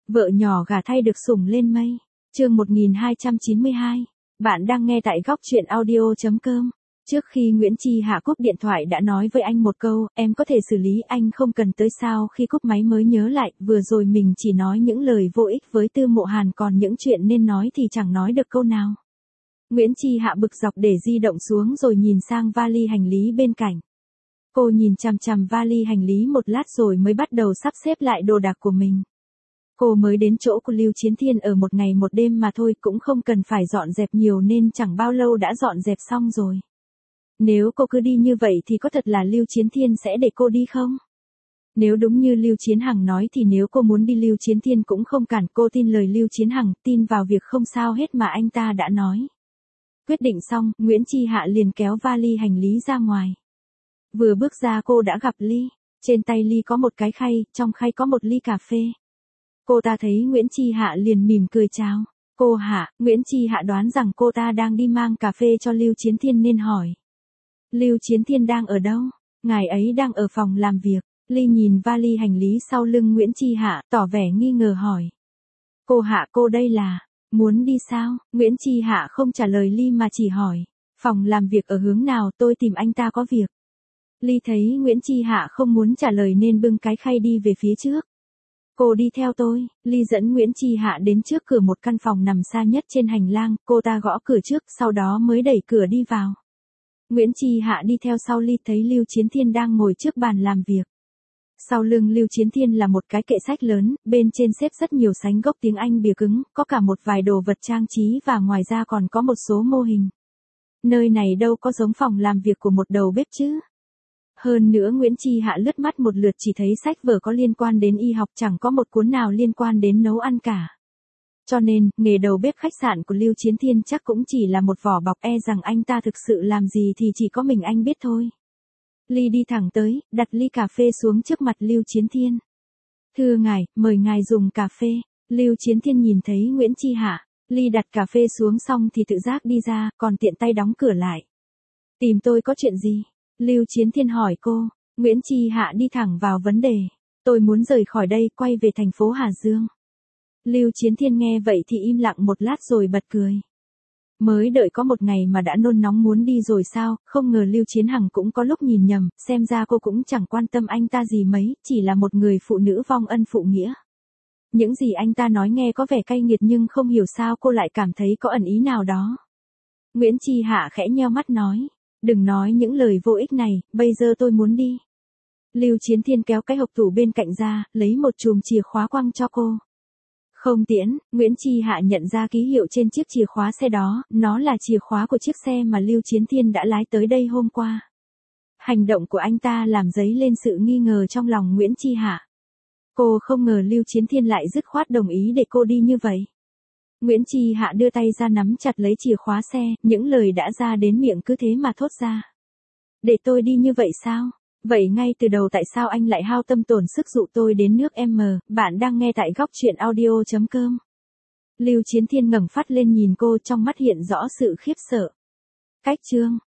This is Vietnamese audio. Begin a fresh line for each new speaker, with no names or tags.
Vợ nhỏ gả thay được sủng lên mây. Chương 1292. Bạn đang nghe tại góc truyện audio.com. Trước khi Nguyễn Chi Hạ cúp điện thoại đã nói với anh một câu, em có thể xử lý, anh không cần tới. Sao khi cúp máy mới nhớ lại, vừa rồi mình chỉ nói những lời vô ích với Tư Mộ Hàn, còn những chuyện nên nói thì chẳng nói được câu nào. Nguyễn Chi Hạ bực dọc để di động xuống rồi nhìn sang vali hành lý bên cạnh. Cô nhìn chằm chằm vali hành lý một lát rồi mới bắt đầu sắp xếp lại đồ đạc của mình. Cô mới đến chỗ của Lưu Chiến Thiên ở một ngày một đêm mà thôi, cũng không cần phải dọn dẹp nhiều nên chẳng bao lâu đã dọn dẹp xong rồi. Nếu cô cứ đi như vậy thì có thật là Lưu Chiến Thiên sẽ để cô đi không? Nếu đúng như Lưu Chiến Hằng nói thì nếu cô muốn đi Lưu Chiến Thiên cũng không cản. Cô tin lời Lưu Chiến Hằng, tin vào việc không sao hết mà anh ta đã nói. Quyết định xong, Nguyễn Chi Hạ liền kéo vali hành lý ra ngoài. Vừa bước ra cô đã gặp Ly. Trên tay Ly có một cái khay, trong khay có một ly cà phê. Cô ta thấy Nguyễn Chi Hạ liền mỉm cười chào. Cô Hạ. Nguyễn Chi Hạ đoán rằng cô ta đang đi mang cà phê cho Lưu Chiến Thiên nên hỏi. Lưu Chiến Thiên đang ở đâu? Ngài ấy đang ở phòng làm việc. Ly nhìn vali hành lý sau lưng Nguyễn Chi Hạ, tỏ vẻ nghi ngờ hỏi. Cô Hạ, cô đây là, muốn đi sao? Nguyễn Chi Hạ không trả lời Ly mà chỉ hỏi. Phòng làm việc ở hướng nào, tôi tìm anh ta có việc. Ly thấy Nguyễn Chi Hạ không muốn trả lời nên bưng cái khay đi về phía trước. Cô đi theo tôi. Ly dẫn Nguyễn Chi Hạ đến trước cửa một căn phòng nằm xa nhất trên hành lang, cô ta gõ cửa trước, sau đó mới đẩy cửa đi vào. Nguyễn Chi Hạ đi theo sau Ly, thấy Lưu Chiến Thiên đang ngồi trước bàn làm việc. Sau lưng Lưu Chiến Thiên là một cái kệ sách lớn, bên trên xếp rất nhiều sánh gốc tiếng Anh bìa cứng, có cả một vài đồ vật trang trí và ngoài ra còn có một số mô hình. Nơi này đâu có giống phòng làm việc của một đầu bếp chứ. Hơn nữa Nguyễn Chi Hạ lướt mắt một lượt chỉ thấy sách vở có liên quan đến y học, chẳng có một cuốn nào liên quan đến nấu ăn cả. Cho nên, nghề đầu bếp khách sạn của Lưu Chiến Thiên chắc cũng chỉ là một vỏ bọc, rằng anh ta thực sự làm gì thì chỉ có mình anh biết thôi. Ly đi thẳng tới, đặt ly cà phê xuống trước mặt Lưu Chiến Thiên. Thưa ngài, mời ngài dùng cà phê. Lưu Chiến Thiên nhìn thấy Nguyễn Chi Hạ. Ly đặt cà phê xuống xong thì tự giác đi ra, còn tiện tay đóng cửa lại. Tìm tôi có chuyện gì? Lưu Chiến Thiên hỏi cô. Nguyễn Chi Hạ đi thẳng vào vấn đề. Tôi muốn rời khỏi đây, quay về thành phố Hà Dương. Lưu Chiến Thiên nghe vậy thì im lặng một lát rồi bật cười. Mới đợi có một ngày mà đã nôn nóng muốn đi rồi sao? Không ngờ Lưu Chiến Hằng cũng có lúc nhìn nhầm, xem ra cô cũng chẳng quan tâm anh ta gì mấy, chỉ là một người phụ nữ vong ân phụ nghĩa. Những gì anh ta nói nghe có vẻ cay nghiệt nhưng không hiểu sao cô lại cảm thấy có ẩn ý nào đó. Nguyễn Chi Hạ khẽ nheo mắt nói. Đừng nói những lời vô ích này, bây giờ tôi muốn đi. Lưu Chiến Thiên kéo cái hộp tủ bên cạnh ra, lấy một chùm chìa khóa quăng cho cô. Không tiễn. Nguyễn Chi Hạ nhận ra ký hiệu trên chiếc chìa khóa xe đó, nó là chìa khóa của chiếc xe mà Lưu Chiến Thiên đã lái tới đây hôm qua. Hành động của anh ta làm dấy lên sự nghi ngờ trong lòng Nguyễn Chi Hạ. Cô không ngờ Lưu Chiến Thiên lại dứt khoát đồng ý để cô đi như vậy. Nguyễn Chi Hạ đưa tay ra nắm chặt lấy chìa khóa xe, những lời đã ra đến miệng cứ thế mà thốt ra. Để tôi đi như vậy sao? Vậy ngay từ đầu tại sao anh lại hao tâm tổn sức dụ tôi đến nước M? Bạn đang nghe tại góc truyện audio.com. Lưu Chiến Thiên ngẩng phát lên nhìn cô, trong mắt hiện rõ sự khiếp sợ. Cách chương